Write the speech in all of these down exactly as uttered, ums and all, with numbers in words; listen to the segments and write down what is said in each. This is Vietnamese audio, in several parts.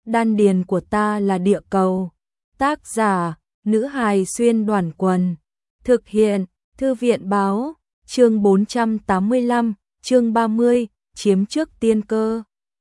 đan điền của ta là địa cầu. Tác giả, nữ hài xuyên đoàn quần. Thực hiện, thư viện báo, chương bốn trăm tám mươi lăm, chương ba mươi, chiếm trước tiên cơ.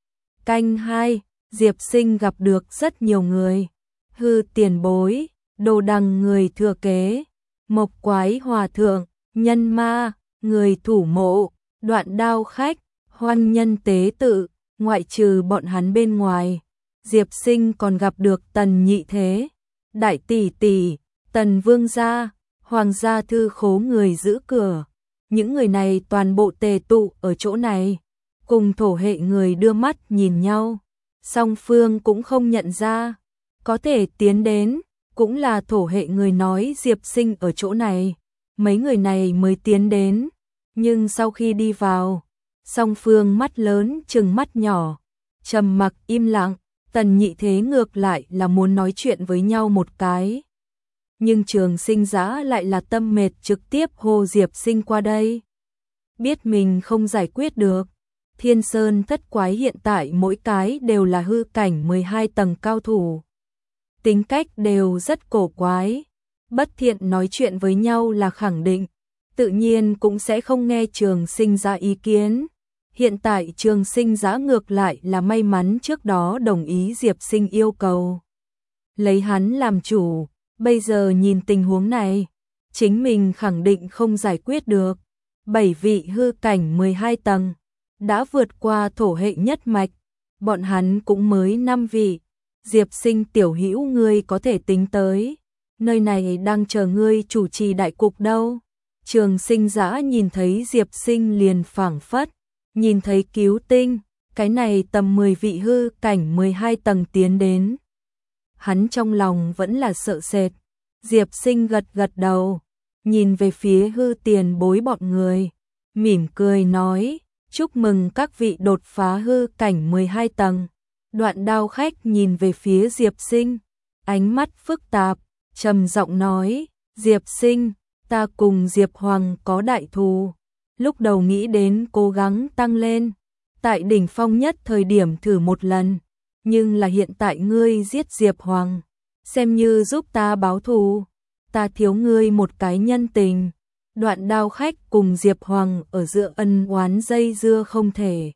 Canh hai, Diệp Sinh gặp được rất nhiều người. Hư tiền bối, đồ đằng người thừa kế, mộc quái hòa thượng, nhân ma, người thủ mộ, đoạn đao khách, hoan nhân tế tự, ngoại trừ bọn hắn bên ngoài. Diệp Sinh còn gặp được Tần Nhị Thế, Đại Tỷ Tỷ, Tần Vương Gia, Hoàng gia thư khố người giữ cửa. Những người này toàn bộ tề tụ ở chỗ này, cùng thổ hệ người đưa mắt nhìn nhau. Song phương cũng không nhận ra, có thể tiến đến, cũng là thổ hệ người nói Diệp Sinh ở chỗ này. Mấy người này mới tiến đến, nhưng sau khi đi vào, song phương mắt lớn chừng mắt nhỏ, trầm mặc im lặng. Tần Nhị Thế ngược lại là muốn nói chuyện với nhau một cái. Nhưng Trường Sinh Giã lại là tâm mệt trực tiếp hô Diệp Sinh qua đây. Biết mình không giải quyết được, Thiên Sơn thất quái hiện tại mỗi cái đều là hư cảnh mười hai tầng cao thủ. Tính cách đều rất cổ quái, bất thiện nói chuyện với nhau là khẳng định, tự nhiên cũng sẽ không nghe Trường Sinh Giã ý kiến. Hiện tại Trường Sinh Giã ngược lại là may mắn trước đó đồng ý Diệp Sinh yêu cầu, lấy hắn làm chủ. Bây giờ nhìn tình huống này, chính mình khẳng định không giải quyết được. Bảy vị hư cảnh mười hai tầng, đã vượt qua thổ hệ nhất mạch, bọn hắn cũng mới năm vị. Diệp Sinh tiểu hữu ngươi có thể tính tới, nơi này đang chờ ngươi chủ trì đại cục đâu. Trường Sinh Giã nhìn thấy Diệp Sinh liền phảng phất, nhìn thấy cứu tinh, cái này tầm mười vị hư cảnh mười hai tầng tiến đến. Hắn trong lòng vẫn là sợ sệt. Diệp Sinh gật gật đầu, nhìn về phía hư tiền bối bọn người, mỉm cười nói, chúc mừng các vị đột phá hư cảnh mười hai tầng. Đoạn đao khách nhìn về phía Diệp Sinh, ánh mắt phức tạp, trầm giọng nói, Diệp Sinh, ta cùng Diệp Hoàng có đại thù. Lúc đầu nghĩ đến cố gắng tăng lên, tại đỉnh phong nhất thời điểm thử một lần, nhưng là hiện tại ngươi giết Diệp Hoàng, xem như giúp ta báo thù, ta thiếu ngươi một cái nhân tình. Đoạn đao khách cùng Diệp Hoàng ở giữa ân oán dây dưa không thể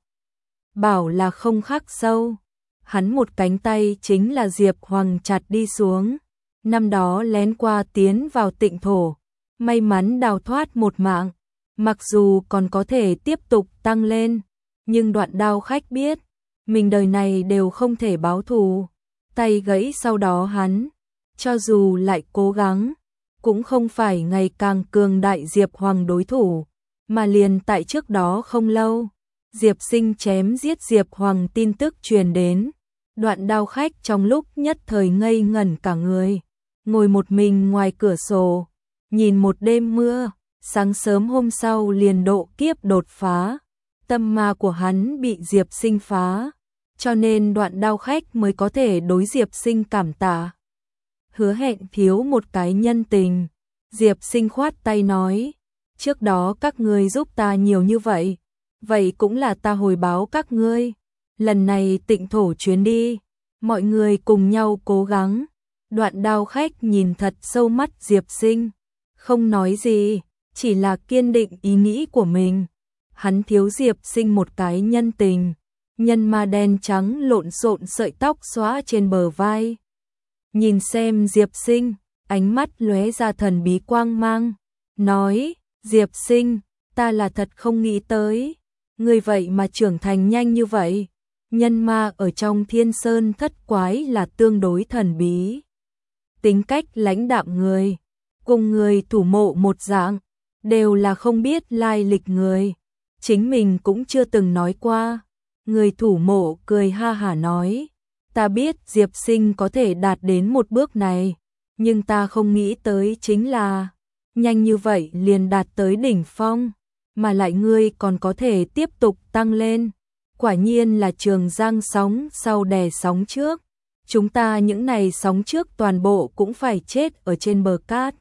bảo là không khắc sâu. Hắn một cánh tay chính là Diệp Hoàng chặt đi xuống, năm đó lén qua tiến vào Tịnh thổ, may mắn đào thoát một mạng. Mặc dù còn có thể tiếp tục tăng lên, nhưng đoạn đao khách biết, mình đời này đều không thể báo thù. Tay gãy sau đó hắn, cho dù lại cố gắng, cũng không phải ngày càng cường đại Diệp Hoàng đối thủ, mà liền tại trước đó không lâu, Diệp Sinh chém giết Diệp Hoàng tin tức truyền đến. Đoạn đao khách trong lúc nhất thời ngây ngẩn cả người, ngồi một mình ngoài cửa sổ, nhìn một đêm mưa. Sáng sớm hôm sau liền độ kiếp đột phá, tâm ma của hắn bị Diệp Sinh phá, cho nên đoạn đao khách mới có thể đối Diệp Sinh cảm tạ. Hứa hẹn thiếu một cái nhân tình. Diệp Sinh khoát tay nói, trước đó các ngươi giúp ta nhiều như vậy, vậy cũng là ta hồi báo các ngươi. Lần này Tịnh thổ chuyến đi, mọi người cùng nhau cố gắng. Đoạn đao khách nhìn thật sâu mắt Diệp Sinh, không nói gì, chỉ là kiên định ý nghĩ của mình. Hắn thiếu Diệp Sinh một cái nhân tình. Nhân ma đen trắng lộn xộn sợi tóc xóa trên bờ vai, nhìn xem Diệp Sinh, ánh mắt lóe ra thần bí quang mang, nói, Diệp Sinh, ta là thật không nghĩ tới, ngươi vậy mà trưởng thành nhanh như vậy. Nhân ma ở trong Thiên Sơn thất quái là tương đối thần bí, tính cách lãnh đạm người, cùng người thủ mộ một dạng, đều là không biết lai lịch người, chính mình cũng chưa từng nói qua. Người thủ mộ cười ha hả nói, ta biết Diệp Sinh có thể đạt đến một bước này, nhưng ta không nghĩ tới chính là, nhanh như vậy liền đạt tới đỉnh phong, mà lại ngươi còn có thể tiếp tục tăng lên. Quả nhiên là trường giang sóng sau đè sóng trước, chúng ta những này sóng trước toàn bộ cũng phải chết ở trên bờ cát.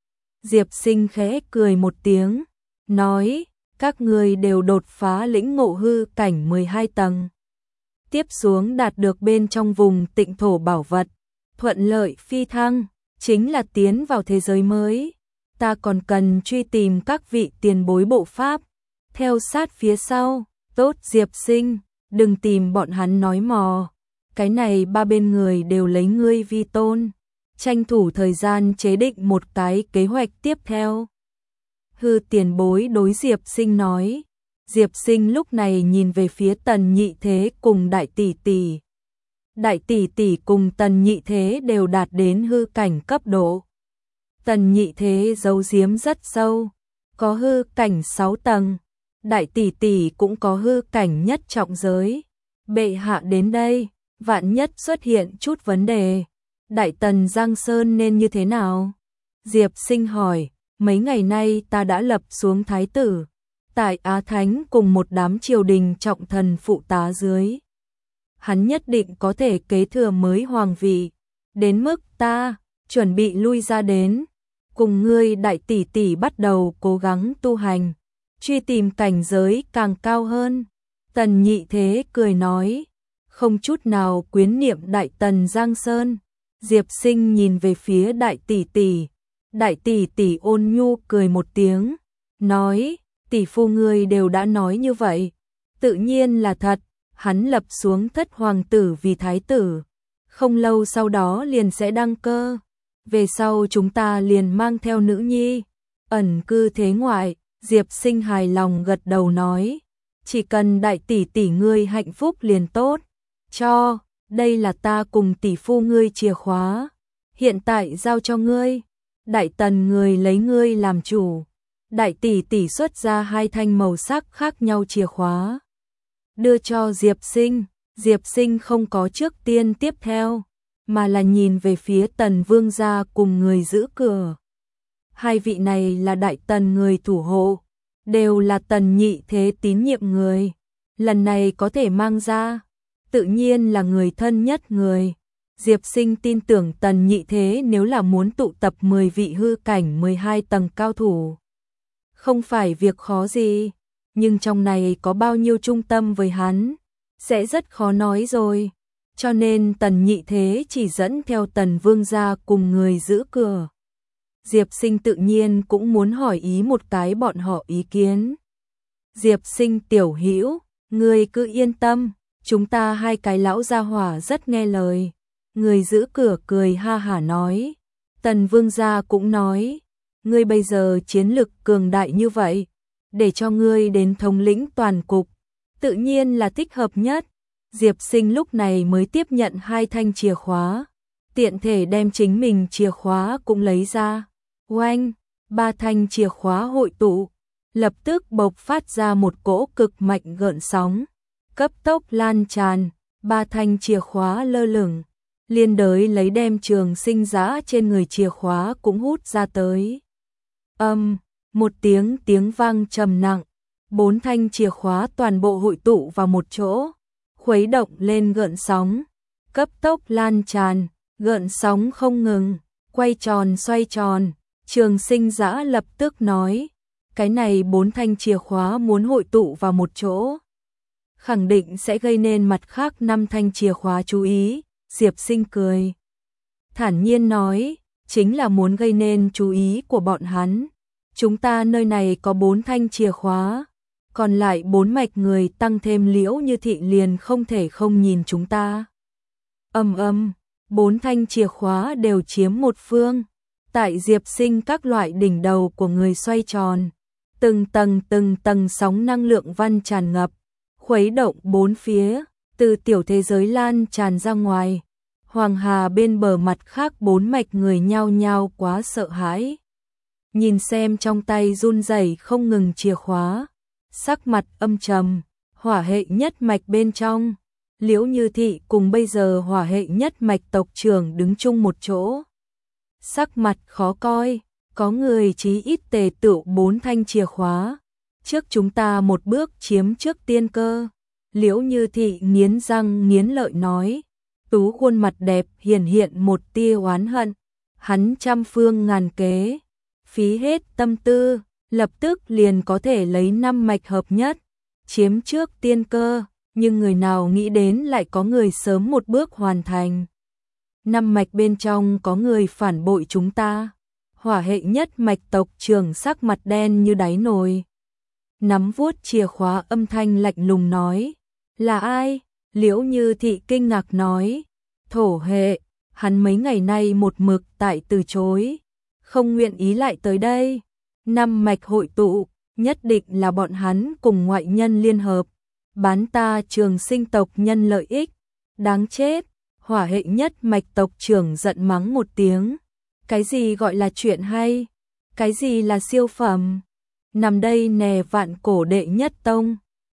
Diệp Sinh khẽ cười một tiếng, nói, các ngươi đều đột phá lĩnh ngộ hư cảnh mười hai tầng. tiếp xuống đạt được bên trong vùng tịnh thổ bảo vật, thuận lợi phi thăng, chính là tiến vào thế giới mới. Ta còn cần truy tìm các vị tiền bối bộ pháp, theo sát phía sau. Tốt Diệp Sinh, đừng tìm bọn hắn nói mò, cái này ba bên người đều lấy ngươi vi tôn, tranh thủ thời gian chế định một cái kế hoạch tiếp theo. Hư tiền bối đối Diệp Sinh nói. Diệp Sinh lúc này nhìn về phía Tần Nhị Thế cùng Đại Tỷ Tỷ. Đại Tỷ Tỷ cùng Tần Nhị Thế đều đạt đến hư cảnh cấp độ. Tần Nhị Thế giấu giếm rất sâu, có hư cảnh sáu tầng. Đại Tỷ Tỷ cũng có hư cảnh nhất trọng giới. Bệ hạ đến đây, vạn nhất xuất hiện chút vấn đề, Đại Tần Giang Sơn nên như thế nào? Diệp Sinh hỏi, mấy ngày nay ta đã lập xuống thái tử, tại Á Thánh cùng một đám triều đình trọng thần phụ tá dưới. Hắn nhất định có thể kế thừa mới hoàng vị, đến mức ta chuẩn bị lui ra đến, cùng ngươi Đại Tỷ Tỷ bắt đầu cố gắng tu hành, truy tìm cảnh giới càng cao hơn. Tần Nhị Thế cười nói, không chút nào quyến niệm Đại Tần Giang Sơn. Diệp Sinh nhìn về phía Đại Tỷ Tỷ. Đại Tỷ Tỷ ôn nhu cười một tiếng, nói, tỷ phu ngươi đều đã nói như vậy, tự nhiên là thật. Hắn lập xuống thất hoàng tử vì thái tử, không lâu sau đó liền sẽ đăng cơ, về sau chúng ta liền mang theo nữ nhi, ẩn cư thế ngoại. Diệp Sinh hài lòng gật đầu nói, chỉ cần Đại Tỷ Tỷ ngươi hạnh phúc liền tốt, cho, đây là ta cùng tỷ phu ngươi chìa khóa, hiện tại giao cho ngươi. Đại Tần người lấy ngươi làm chủ. Đại Tỷ Tỷ xuất ra hai thanh màu sắc khác nhau chìa khóa, đưa cho Diệp Sinh. Diệp Sinh không có trước tiên tiếp theo, mà là nhìn về phía Tần Vương gia cùng người giữ cửa. Hai vị này là Đại Tần người thủ hộ, đều là Tần Nhị Thế tín nhiệm người, lần này có thể mang ra, tự nhiên là người thân nhất người. Diệp Sinh tin tưởng Tần Nhị Thế nếu là muốn tụ tập mười vị hư cảnh mười hai tầng cao thủ, không phải việc khó gì, nhưng trong này có bao nhiêu trung tâm với hắn, sẽ rất khó nói rồi. Cho nên Tần Nhị Thế chỉ dẫn theo Tần Vương gia cùng người giữ cửa. Diệp Sinh tự nhiên cũng muốn hỏi ý một cái bọn họ ý kiến. Diệp Sinh tiểu hữu, ngươi cứ yên tâm, chúng ta hai cái lão gia hỏa rất nghe lời. Người giữ cửa cười ha hả nói. Tần Vương gia cũng nói, ngươi bây giờ chiến lực cường đại như vậy, để cho ngươi đến thống lĩnh toàn cục, tự nhiên là thích hợp nhất. Diệp Sinh lúc này mới tiếp nhận hai thanh chìa khóa, tiện thể đem chính mình chìa khóa cũng lấy ra. Oanh, ba thanh chìa khóa hội tụ, lập tức bộc phát ra một cỗ cực mạnh gợn sóng, cấp tốc lan tràn. Ba thanh chìa khóa lơ lửng, liên đới lấy đem Trường Sinh giã trên người chìa khóa cũng hút ra tới. Âm, um, một tiếng tiếng vang trầm nặng, bốn thanh chìa khóa toàn bộ hội tụ vào một chỗ, khuấy động lên gợn sóng, cấp tốc lan tràn, gợn sóng không ngừng, quay tròn xoay tròn. Trường Sinh giã lập tức nói, cái này bốn thanh chìa khóa muốn hội tụ vào một chỗ, khẳng định sẽ gây nên mặt khác năm thanh chìa khóa chú ý. Diệp Sinh cười, thản nhiên nói, chính là muốn gây nên chú ý của bọn hắn. Chúng ta nơi này có bốn thanh chìa khóa, còn lại bốn mạch người tăng thêm Liễu Như Thị liền không thể không nhìn chúng ta. Âm âm, bốn thanh chìa khóa đều chiếm một phương, tại Diệp Sinh các loại đỉnh đầu của người xoay tròn, từng tầng từng tầng sóng năng lượng văn tràn ngập, khuấy động bốn phía, từ tiểu thế giới lan tràn ra ngoài. Hoàng Hà bên bờ mặt khác bốn mạch người nhao nhao quá sợ hãi, nhìn xem trong tay run rẩy không ngừng chìa khóa, sắc mặt âm trầm. Hỏa hệ nhất mạch bên trong, Liễu Như Thị cùng bây giờ hỏa hệ nhất mạch tộc trưởng đứng chung một chỗ, sắc mặt khó coi. Có người chí ít tề tựu bốn thanh chìa khóa, trước chúng ta một bước chiếm trước tiên cơ. Liễu Như Thị nghiến răng nghiến lợi nói, tú khuôn mặt đẹp hiển hiện một tia oán hận. Hắn trăm phương ngàn kế, phí hết tâm tư, lập tức liền có thể lấy năm mạch hợp nhất, chiếm trước tiên cơ. nhưng người nào nghĩ đến lại có người sớm một bước hoàn thành. Năm mạch bên trong có người phản bội chúng ta. Hỏa hệ nhất mạch tộc trưởng sắc mặt đen như đáy nồi. Nắm vuốt chìa khóa âm thanh lạnh lùng nói. Là ai? Liễu Như Thị kinh ngạc nói. Thổ hệ, hắn mấy ngày nay một mực tại từ chối. Không nguyện ý lại tới đây. Năm mạch hội tụ, nhất định là bọn hắn cùng ngoại nhân liên hợp. Bán ta Trường Sinh tộc nhân lợi ích. Đáng chết. Hỏa hệ nhất mạch tộc trưởng giận mắng một tiếng. Cái gì gọi là chuyện hay? Cái gì là siêu phẩm? Nằm đây nè vạn cổ đệ nhất tông.